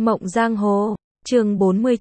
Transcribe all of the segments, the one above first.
Mộng Giang Hồ, chương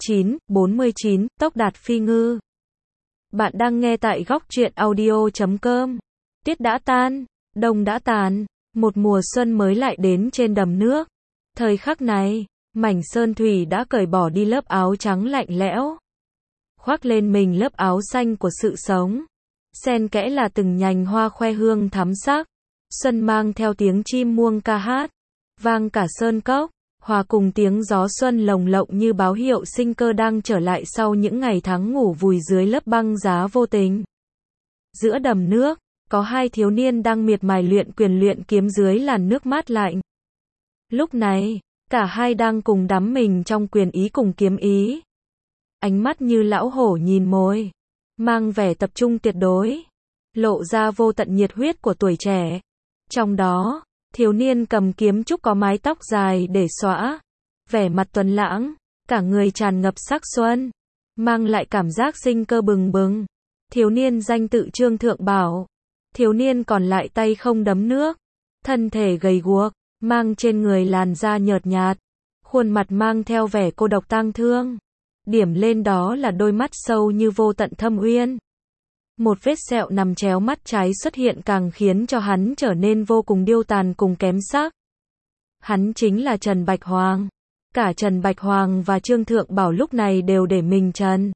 49, Tốc Đạt Phi Ngư. Bạn đang nghe tại góc truyện audio.com. Tiết đã tan, đông đã tàn, một mùa xuân mới lại đến trên đầm nước. Thời khắc này, mảnh sơn thủy đã cởi bỏ đi lớp áo trắng lạnh lẽo, khoác lên mình lớp áo xanh của sự sống. Xen kẽ là từng nhành hoa khoe hương thắm sắc. Xuân mang theo tiếng chim muông ca hát, vang cả sơn cốc, hòa cùng tiếng gió xuân lồng lộng như báo hiệu sinh cơ đang trở lại sau những ngày tháng ngủ vùi dưới lớp băng giá vô tình. Giữa đầm nước, có hai thiếu niên đang miệt mài luyện quyền luyện kiếm dưới làn nước mát lạnh. Lúc này, cả hai đang cùng đắm mình trong quyền ý cùng kiếm ý. Ánh mắt như lão hổ nhìn mồi, mang vẻ tập trung tuyệt đối, lộ ra vô tận nhiệt huyết của tuổi trẻ. Trong đó, thiếu niên cầm kiếm trúc có mái tóc dài để xõa, vẻ mặt tuấn lãng, cả người tràn ngập sắc xuân, mang lại cảm giác sinh cơ bừng bừng. Thiếu niên danh tự Trương Thượng Bảo. Thiếu niên còn lại tay không đấm nước, thân thể gầy guộc, mang trên người làn da nhợt nhạt, khuôn mặt mang theo vẻ cô độc tang thương. Điểm lên đó là đôi mắt sâu như vô tận thâm uyên. Một vết sẹo nằm chéo mắt trái xuất hiện càng khiến cho hắn trở nên vô cùng điêu tàn cùng kém sắc. Hắn chính là Trần Bạch Hoàng. Cả Trần Bạch Hoàng và Trương Thượng Bảo lúc này đều để mình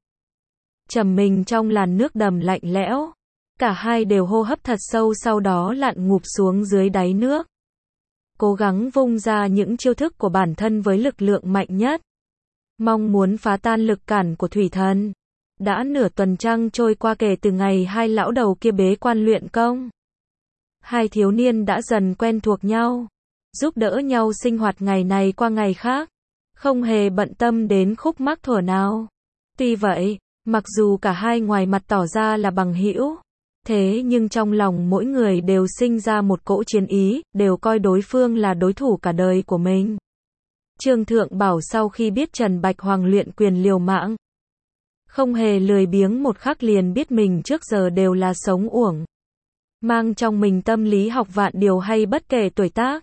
trầm mình trong làn nước đầm lạnh lẽo. Cả hai đều hô hấp thật sâu, sau đó lặn ngụp xuống dưới đáy nước, cố gắng vung ra những chiêu thức của bản thân với lực lượng mạnh nhất, mong muốn phá tan lực cản của thủy thần. Đã nửa tuần trăng trôi qua kể từ ngày hai lão đầu kia bế quan luyện công. Hai thiếu niên đã dần quen thuộc nhau, giúp đỡ nhau sinh hoạt ngày này qua ngày khác, không hề bận tâm đến khúc mắc thuở nào. Tuy vậy, mặc dù cả hai ngoài mặt tỏ ra là bằng hữu, thế nhưng trong lòng mỗi người đều sinh ra một cỗ chiến ý, đều coi đối phương là đối thủ cả đời của mình. Trương Thượng Bảo sau khi biết Trần Bạch Hoàng luyện quyền liều mạng, không hề lười biếng một khắc liền biết mình trước giờ đều là sống uổng, mang trong mình tâm lý học vạn điều hay bất kể tuổi tác,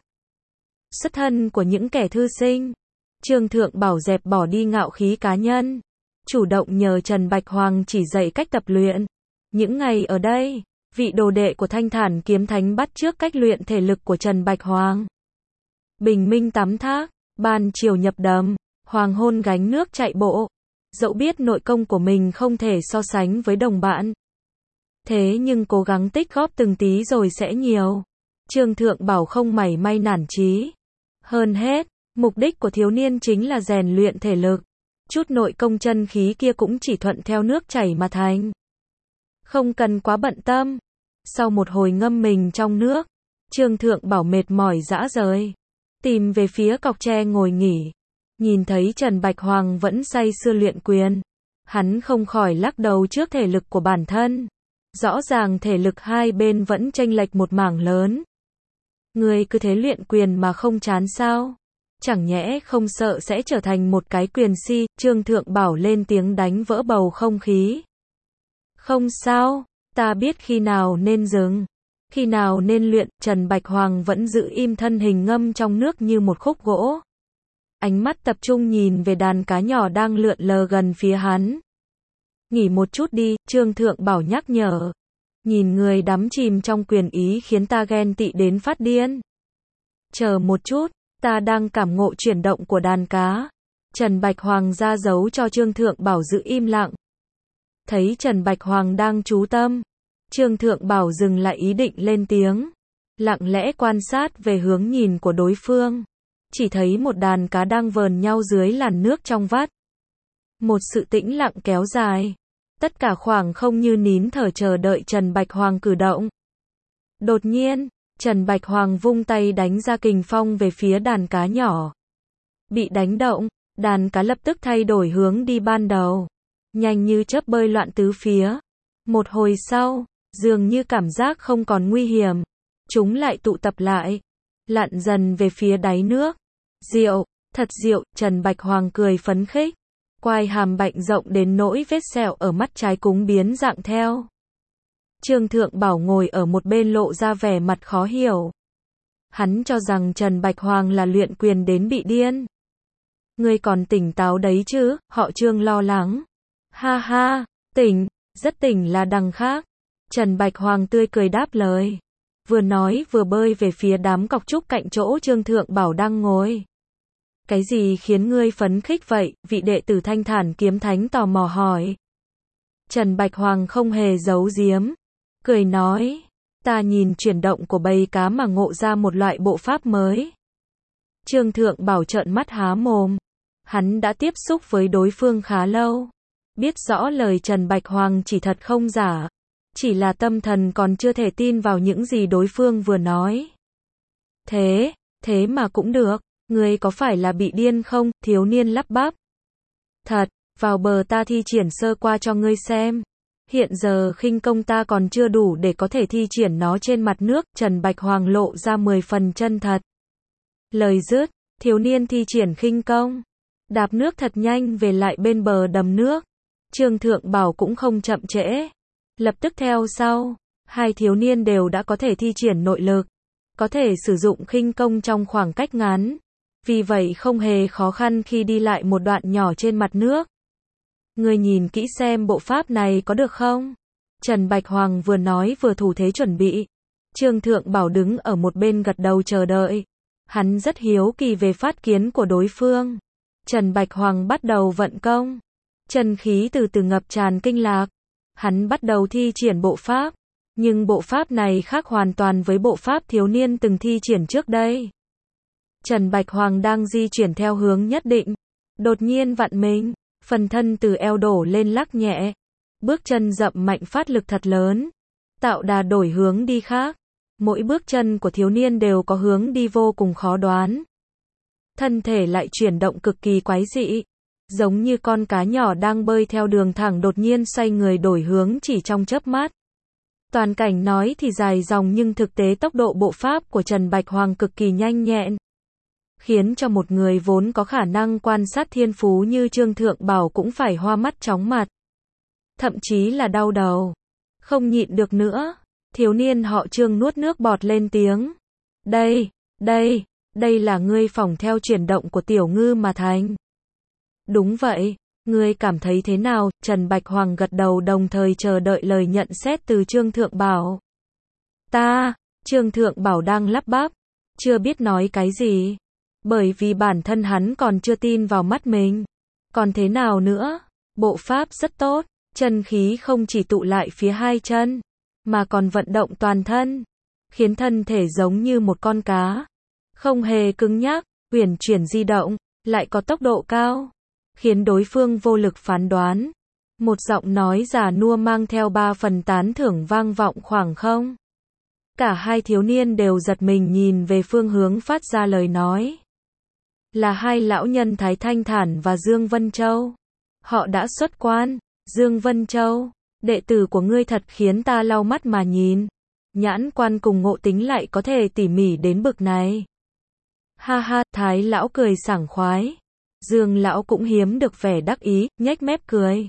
xuất thân của những kẻ thư sinh. Trương Thượng Bảo dẹp bỏ đi ngạo khí cá nhân, chủ động nhờ Trần Bạch Hoàng chỉ dạy cách tập luyện. Những ngày ở đây, vị đồ đệ của Thanh Thản Kiếm Thánh bắt chước cách luyện thể lực của Trần Bạch Hoàng. Bình minh tắm thác, ban chiều nhập đầm, hoàng hôn gánh nước chạy bộ. Dẫu biết nội công của mình không thể so sánh với đồng bạn, thế nhưng cố gắng tích góp từng tí rồi sẽ nhiều. Trương Thượng Bảo không mảy may nản chí. Hơn hết, mục đích của thiếu niên chính là rèn luyện thể lực. Chút nội công chân khí kia cũng chỉ thuận theo nước chảy mà thành, không cần quá bận tâm. Sau một hồi ngâm mình trong nước, Trương Thượng Bảo mệt mỏi rã rời, tìm về phía cọc tre ngồi nghỉ. Nhìn thấy Trần Bạch Hoàng vẫn say sưa luyện quyền, hắn không khỏi lắc đầu trước thể lực của bản thân. Rõ ràng thể lực hai bên vẫn chênh lệch một mảng lớn. Người cứ thế luyện quyền mà không chán sao? Chẳng nhẽ không sợ sẽ trở thành một cái quyền si? Trương Thượng Bảo lên tiếng đánh vỡ bầu không khí. Không sao, ta biết khi nào nên dừng, khi nào nên luyện. Trần Bạch Hoàng vẫn giữ im, thân hình ngâm trong nước như một khúc gỗ. Ánh mắt tập trung nhìn về đàn cá nhỏ đang lượn lờ gần phía hắn. Nghỉ một chút đi, Trương Thượng Bảo nhắc nhở. Nhìn người đắm chìm trong quyền ý khiến ta ghen tị đến phát điên. Chờ một chút, ta đang cảm ngộ chuyển động của đàn cá. Trần Bạch Hoàng ra dấu cho Trương Thượng Bảo giữ im lặng. Thấy Trần Bạch Hoàng đang chú tâm, Trương Thượng Bảo dừng lại ý định lên tiếng, lặng lẽ quan sát về hướng nhìn của đối phương. Chỉ thấy một đàn cá đang vờn nhau dưới làn nước trong vắt. Một sự tĩnh lặng kéo dài, tất cả khoảng không như nín thở chờ đợi Trần Bạch Hoàng cử động. Đột nhiên, Trần Bạch Hoàng vung tay đánh ra kình phong về phía đàn cá nhỏ. Bị đánh động, đàn cá lập tức thay đổi hướng đi ban đầu, nhanh như chớp bơi loạn tứ phía. Một hồi sau, dường như cảm giác không còn nguy hiểm, chúng lại tụ tập lại, lặn dần về phía đáy nước. Diệu, thật diệu. Trần Bạch Hoàng cười phấn khích, quai hàm bệnh rộng đến nỗi vết sẹo ở mắt trái cũng biến dạng theo. Trương Thượng Bảo ngồi ở một bên lộ ra vẻ mặt khó hiểu. Hắn cho rằng Trần Bạch Hoàng là luyện quyền đến bị điên. Ngươi còn tỉnh táo đấy chứ, họ Trương lo lắng. Ha ha, tỉnh, rất tỉnh là đằng khác. Trần Bạch Hoàng tươi cười đáp lời. Vừa nói vừa bơi về phía đám cọc trúc cạnh chỗ Trương Thượng Bảo đang ngồi. Cái gì khiến ngươi phấn khích vậy? Vị đệ tử Thanh Thản Kiếm Thánh tò mò hỏi. Trần Bạch Hoàng không hề giấu giếm. Cười nói. Ta nhìn chuyển động của bầy cá mà ngộ ra một loại bộ pháp mới. Trương Thượng Bảo trợn mắt há mồm. Hắn đã tiếp xúc với đối phương khá lâu. Biết rõ lời Trần Bạch Hoàng chỉ thật không giả. Chỉ là tâm thần còn chưa thể tin vào những gì đối phương vừa nói. Thế mà cũng được. Ngươi có phải là bị điên không? Thiếu niên lắp bắp. Thật, vào bờ ta thi triển sơ qua cho ngươi xem. Hiện giờ khinh công ta còn chưa đủ để có thể thi triển nó trên mặt nước. Trần Bạch Hoàng lộ ra 10 phần chân thật. Lời dứt, thiếu niên thi triển khinh công. Đạp nước thật nhanh về lại bên bờ đầm nước. Trương Thượng Bảo cũng không chậm trễ. Lập tức theo sau. Hai thiếu niên đều đã có thể thi triển nội lực. Có thể sử dụng khinh công trong khoảng cách ngắn. Vì vậy không hề khó khăn khi đi lại một đoạn nhỏ trên mặt nước. Ngươi nhìn kỹ xem bộ pháp này có được không? Trần Bạch Hoàng vừa nói vừa thủ thế chuẩn bị. Trương Thượng Bảo đứng ở một bên gật đầu chờ đợi. Hắn rất hiếu kỳ về phát kiến của đối phương. Trần Bạch Hoàng bắt đầu vận công. Chân khí từ từ ngập tràn kinh lạc. Hắn bắt đầu thi triển bộ pháp. Nhưng bộ pháp này khác hoàn toàn với bộ pháp thiếu niên từng thi triển trước đây. Trần Bạch Hoàng đang di chuyển theo hướng nhất định. Đột nhiên vặn mình. Phần thân từ eo đổ lên lắc nhẹ. Bước chân dậm mạnh phát lực thật lớn. Tạo đà đổi hướng đi khác. Mỗi bước chân của thiếu niên đều có hướng đi vô cùng khó đoán. Thân thể lại chuyển động cực kỳ quái dị. Giống như con cá nhỏ đang bơi theo đường thẳng đột nhiên xoay người đổi hướng chỉ trong chớp mắt. Toàn cảnh nói thì dài dòng nhưng thực tế tốc độ bộ pháp của Trần Bạch Hoàng cực kỳ nhanh nhẹn. Khiến cho một người vốn có khả năng quan sát thiên phú như Trương Thượng Bảo cũng phải hoa mắt chóng mặt. Thậm chí là đau đầu. Không nhịn được nữa. Thiếu niên họ Trương nuốt nước bọt lên tiếng. Đây là ngươi phỏng theo chuyển động của tiểu ngư mà thành. Đúng vậy, ngươi cảm thấy thế nào? Trần Bạch Hoàng gật đầu đồng thời chờ đợi lời nhận xét từ Trương Thượng Bảo. Trương Thượng Bảo đang lắp bắp, chưa biết nói cái gì. Bởi vì bản thân hắn còn chưa tin vào mắt mình. Còn thế nào nữa? Bộ pháp rất tốt, chân khí không chỉ tụ lại phía hai chân, mà còn vận động toàn thân, khiến thân thể giống như một con cá. Không hề cứng nhắc, uyển chuyển di động, lại có tốc độ cao, khiến đối phương vô lực phán đoán. Một giọng nói già nua mang theo 3 phần tán thưởng vang vọng khoảng không. Cả hai thiếu niên đều giật mình nhìn về phương hướng phát ra lời nói. Là hai lão nhân Thái Thanh Thản và Dương Vân Châu. Họ đã xuất quan. Dương Vân Châu, đệ tử của ngươi thật khiến ta lau mắt mà nhìn. Nhãn quan cùng ngộ tính lại có thể tỉ mỉ đến bực này. Ha ha, Thái lão cười sảng khoái. Dương lão cũng hiếm được vẻ đắc ý, nhếch mép cười.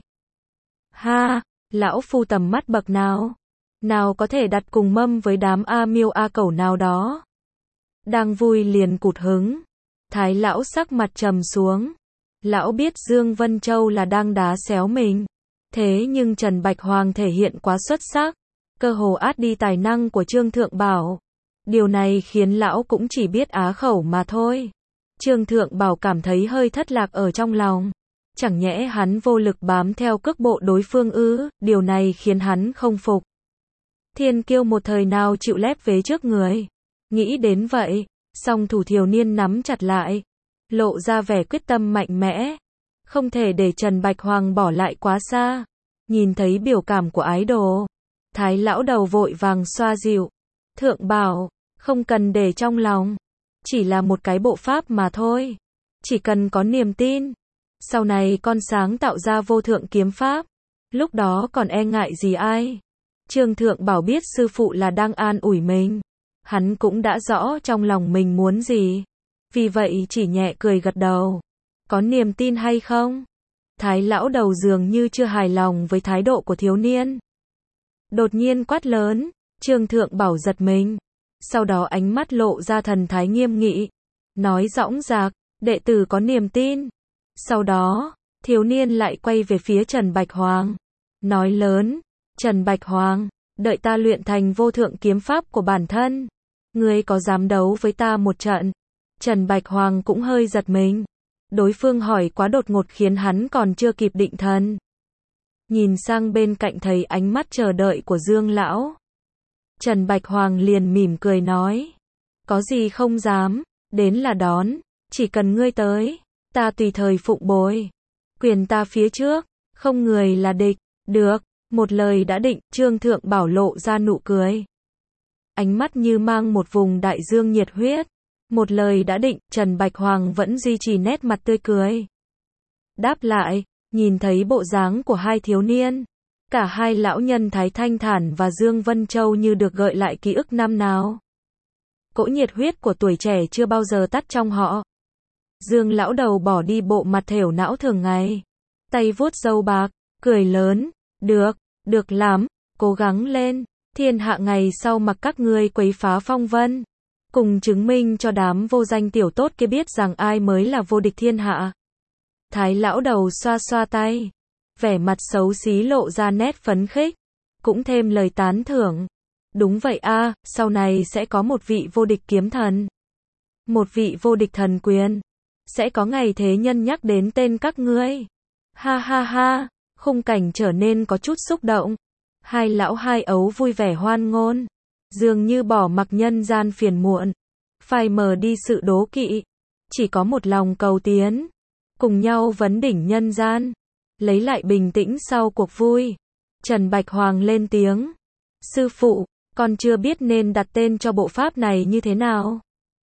Ha, lão phu tầm mắt bậc nào? Nào có thể đặt cùng mâm với đám A Miêu A Cẩu nào đó. Đang vui liền cụt hứng. Thái lão sắc mặt trầm xuống. Lão biết Dương Vân Châu là đang đá xéo mình. Thế nhưng Trần Bạch Hoàng thể hiện quá xuất sắc. Cơ hồ át đi tài năng của Trương Thượng Bảo. Điều này khiến lão cũng chỉ biết á khẩu mà thôi. Trương Thượng Bảo cảm thấy hơi thất lạc ở trong lòng. Chẳng nhẽ hắn vô lực bám theo cước bộ đối phương ư? Điều này khiến hắn không phục. Thiên kiêu một thời nào chịu lép vế trước người. Nghĩ đến vậy, song thủ thiếu niên nắm chặt lại, lộ ra vẻ quyết tâm mạnh mẽ. Không thể để Trần Bạch Hoàng bỏ lại quá xa. Nhìn thấy biểu cảm của ái đồ, Thái lão đầu vội vàng xoa dịu. Thượng Bảo, không cần để trong lòng. Chỉ là một cái bộ pháp mà thôi. Chỉ cần có niềm tin. Sau này con sáng tạo ra vô thượng kiếm pháp. Lúc đó còn e ngại gì ai? Trương Thượng Bảo biết sư phụ là đang an ủi mình. Hắn cũng đã rõ trong lòng mình muốn gì. Vì vậy chỉ nhẹ cười gật đầu. Có niềm tin hay không? Thái lão đầu dường như chưa hài lòng với thái độ của thiếu niên. Đột nhiên quát lớn. Trương Thượng Bảo giật mình. Sau đó ánh mắt lộ ra thần thái nghiêm nghị. Nói dõng dạc, đệ tử có niềm tin. Sau đó, thiếu niên lại quay về phía Trần Bạch Hoàng. Nói lớn, Trần Bạch Hoàng, đợi ta luyện thành vô thượng kiếm pháp của bản thân. Ngươi có dám đấu với ta một trận? Trần Bạch Hoàng cũng hơi giật mình. Đối phương hỏi quá đột ngột khiến hắn còn chưa kịp định thần. Nhìn sang bên cạnh thấy ánh mắt chờ đợi của Dương lão. Trần Bạch Hoàng liền mỉm cười nói. Có gì không dám, đến là đón, chỉ cần ngươi tới, ta tùy thời phụng bồi. Quyền ta phía trước, không người là địch, được, một lời đã định, Trương Thượng Bảo lộ ra nụ cười. Ánh mắt như mang một vùng đại dương nhiệt huyết. Một lời đã định, Trần Bạch Hoàng vẫn duy trì nét mặt tươi cười. Đáp lại, nhìn thấy bộ dáng của hai thiếu niên. Cả hai lão nhân Thái Thanh Thản và Dương Vân Châu như được gợi lại ký ức năm nào. Cỗ nhiệt huyết của tuổi trẻ chưa bao giờ tắt trong họ. Dương lão đầu bỏ đi bộ mặt thểu não thường ngày. Tay vuốt râu bạc, cười lớn. Được, được lắm, cố gắng lên. Thiên hạ ngày sau mặc các ngươi quấy phá phong vân. Cùng chứng minh cho đám vô danh tiểu tốt kia biết rằng ai mới là vô địch thiên hạ. Thái lão đầu xoa xoa tay. Vẻ mặt xấu xí lộ ra nét phấn khích. Cũng thêm lời tán thưởng. Đúng vậy a, sau này sẽ có một vị vô địch kiếm thần. Một vị vô địch thần quyền. Sẽ có ngày thế nhân nhắc đến tên các ngươi. Ha ha ha, khung cảnh trở nên có chút xúc động. Hai lão hai ấu vui vẻ hoan ngôn. Dường như bỏ mặc nhân gian phiền muộn. Phai mờ đi sự đố kỵ. Chỉ có một lòng cầu tiến. Cùng nhau vấn đỉnh nhân gian. Lấy lại bình tĩnh sau cuộc vui. Trần Bạch Hoàng lên tiếng. Sư phụ, con chưa biết nên đặt tên cho bộ pháp này như thế nào.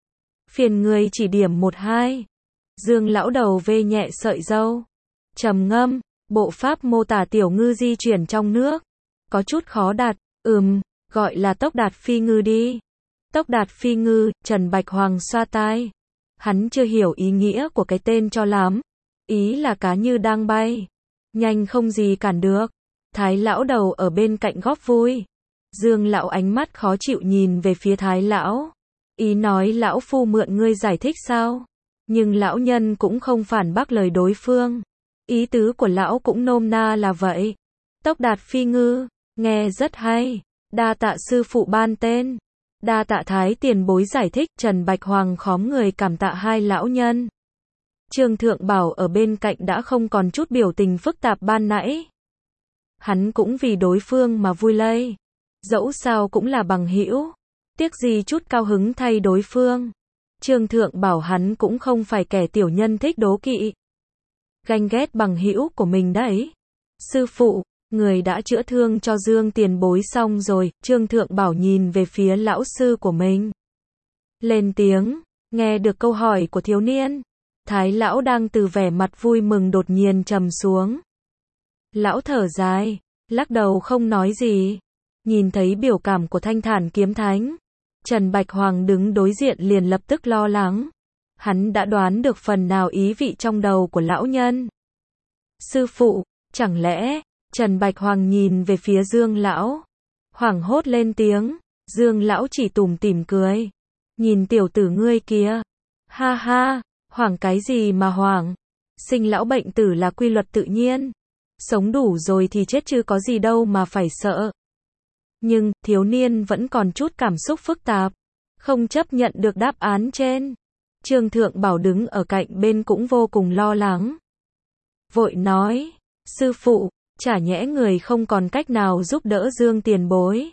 Phiền người chỉ điểm một hai. Dương lão đầu vê nhẹ sợi râu. Trầm ngâm, bộ pháp mô tả tiểu ngư di chuyển trong nước. Có chút khó đạt, gọi là tốc đạt phi ngư đi. Tốc đạt phi ngư, Trần Bạch Hoàng xoa tai. Hắn chưa hiểu ý nghĩa của cái tên cho lắm. Ý là cá như đang bay. Nhanh không gì cản được. Thái lão đầu ở bên cạnh góp vui. Dương lão ánh mắt khó chịu nhìn về phía Thái lão. Ý nói lão phu mượn ngươi giải thích sao? Nhưng lão nhân cũng không phản bác lời đối phương. Ý tứ của lão cũng nôm na là vậy. Tốc đạt phi ngư, nghe rất hay. Đa tạ sư phụ ban tên. Đa tạ Thái tiền bối giải thích. Trần Bạch Hoàng khóm người cảm tạ hai lão nhân. Trương Thượng Bảo ở bên cạnh đã không còn chút biểu tình phức tạp ban nãy. Hắn cũng vì đối phương mà vui lây. Dẫu sao cũng là bằng hữu. Tiếc gì chút cao hứng thay đối phương. Trương Thượng Bảo hắn cũng không phải kẻ tiểu nhân thích đố kỵ. Ganh ghét bằng hữu của mình đấy. Sư phụ, người đã chữa thương cho Dương tiền bối xong rồi. Trương Thượng Bảo nhìn về phía lão sư của mình. Lên tiếng, nghe được câu hỏi của thiếu niên. Thái lão đang từ vẻ mặt vui mừng đột nhiên trầm xuống. Lão thở dài, lắc đầu không nói gì. Nhìn thấy biểu cảm của Thanh Thản kiếm thánh. Trần Bạch Hoàng đứng đối diện liền lập tức lo lắng. Hắn đã đoán được phần nào ý vị trong đầu của lão nhân. Sư phụ, chẳng lẽ, Trần Bạch Hoàng nhìn về phía Dương lão. Hoảng hốt lên tiếng, Dương lão chỉ tủm tỉm cười. Nhìn tiểu tử ngươi kia. Ha ha, hoảng cái gì mà hoảng. Sinh lão bệnh tử là quy luật tự nhiên. Sống đủ rồi thì chết chứ có gì đâu mà phải sợ. Nhưng, thiếu niên vẫn còn chút cảm xúc phức tạp. Không chấp nhận được đáp án trên. Trương Thượng Bảo đứng ở cạnh bên cũng vô cùng lo lắng. Vội nói, sư phụ, chả nhẽ người không còn cách nào giúp đỡ Dương tiền bối.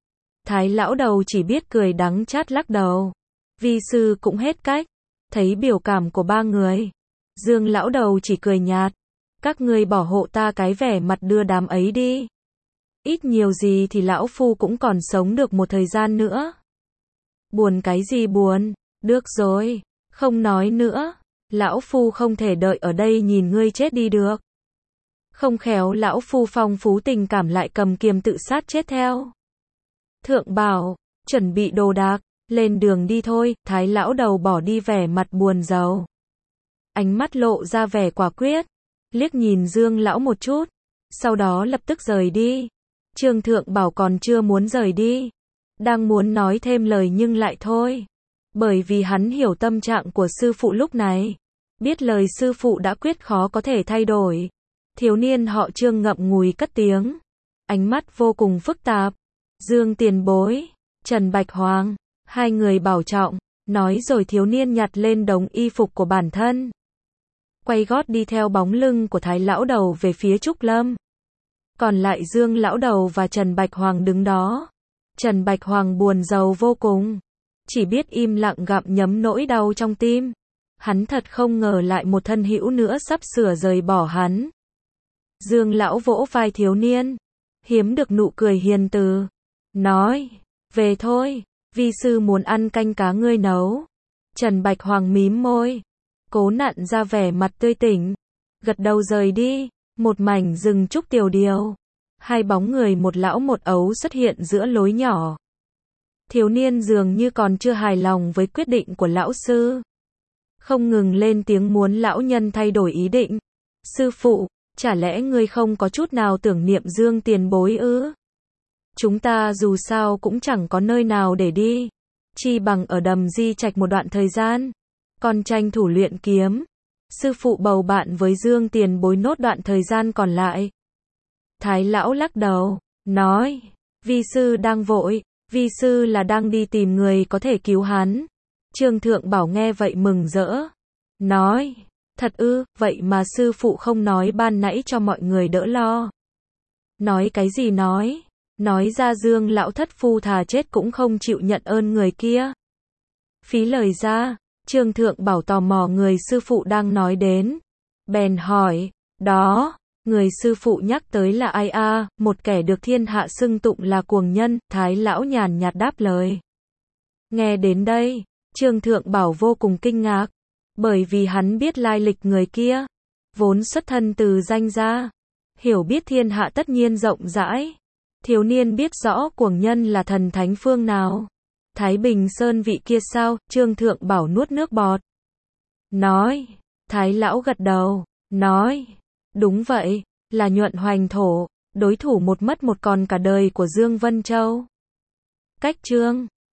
Thái lão đầu chỉ biết cười đắng chát lắc đầu. Vi sư cũng hết cách. Thấy biểu cảm của ba người. Dương lão đầu chỉ cười nhạt. Các ngươi bảo hộ ta cái vẻ mặt đưa đám ấy đi. Ít nhiều gì thì lão phu cũng còn sống được một thời gian nữa. Buồn cái gì buồn, được rồi, không nói nữa. Lão phu không thể đợi ở đây nhìn ngươi chết đi được. Không khéo lão phu phong phú tình cảm lại cầm kiềm tự sát chết theo. Thượng Bảo, chuẩn bị đồ đạc, lên đường đi thôi. Thái lão đầu bỏ đi vẻ mặt buồn rầu. Ánh mắt lộ ra vẻ quả quyết. Liếc nhìn Dương lão một chút. Sau đó lập tức rời đi. Trương Thượng Bảo còn chưa muốn rời đi. Đang muốn nói thêm lời nhưng lại thôi. Bởi vì hắn hiểu tâm trạng của sư phụ lúc này. Biết lời sư phụ đã quyết khó có thể thay đổi. Thiếu niên họ Trương ngậm ngùi cất tiếng. Ánh mắt vô cùng phức tạp. Dương tiền bối, Trần Bạch Hoàng, hai người bảo trọng. Nói rồi thiếu niên nhặt lên đống y phục của bản thân. Quay gót đi theo bóng lưng của Thái lão đầu về phía Trúc Lâm. Còn lại Dương lão đầu và Trần Bạch Hoàng đứng đó. Trần Bạch Hoàng buồn rầu vô cùng. Chỉ biết im lặng gặm nhấm nỗi đau trong tim. Hắn thật không ngờ lại một thân hữu nữa sắp sửa rời bỏ hắn. Dương lão vỗ vai thiếu niên. Hiếm được nụ cười hiền từ. Nói, về thôi, vi sư muốn ăn canh cá ngươi nấu. Trần Bạch Hoàng mím môi. Cố nặn ra vẻ mặt tươi tỉnh. Gật đầu rời đi. Một mảnh rừng trúc tiều điều. Hai bóng người một lão một ấu xuất hiện giữa lối nhỏ. Thiếu niên dường như còn chưa hài lòng với quyết định của lão sư. Không ngừng lên tiếng muốn lão nhân thay đổi ý định. Sư phụ, chả lẽ ngươi không có chút nào tưởng niệm Dương tiền bối ư? Chúng ta dù sao cũng chẳng có nơi nào để đi. Chi bằng ở Đầm Di Trạch một đoạn thời gian. Còn tranh thủ luyện kiếm. Sư phụ bầu bạn với Dương tiền bối nốt đoạn thời gian còn lại. Thái lão lắc đầu, nói, vi sư đang vội, vi sư là đang đi tìm người có thể cứu hắn. Trương Thượng Bảo nghe vậy mừng rỡ, nói, thật ư, vậy mà sư phụ không nói ban nãy cho mọi người đỡ lo. Nói cái gì nói ra Dương lão thất phu thà chết cũng không chịu nhận ơn người kia. Phí lời ra, Trương Thượng Bảo tò mò người sư phụ đang nói đến. Bèn hỏi, đó, người sư phụ nhắc tới là ai a? Một kẻ được thiên hạ xưng tụng là cuồng nhân, Thái lão nhàn nhạt đáp lời. Nghe đến đây, Trương Thượng Bảo vô cùng kinh ngạc, bởi vì hắn biết lai lịch người kia, vốn xuất thân từ danh gia, hiểu biết thiên hạ tất nhiên rộng rãi. Thiếu niên biết rõ cuồng nhân là thần thánh phương nào. Thái Bình Sơn vị kia sao? Trương Thượng Bảo nuốt nước bọt. Nói, Thái lão gật đầu, nói, đúng vậy, là Nhuận Hoành Thổ, đối thủ một mất một còn cả đời của Dương Vân Châu. Cách chương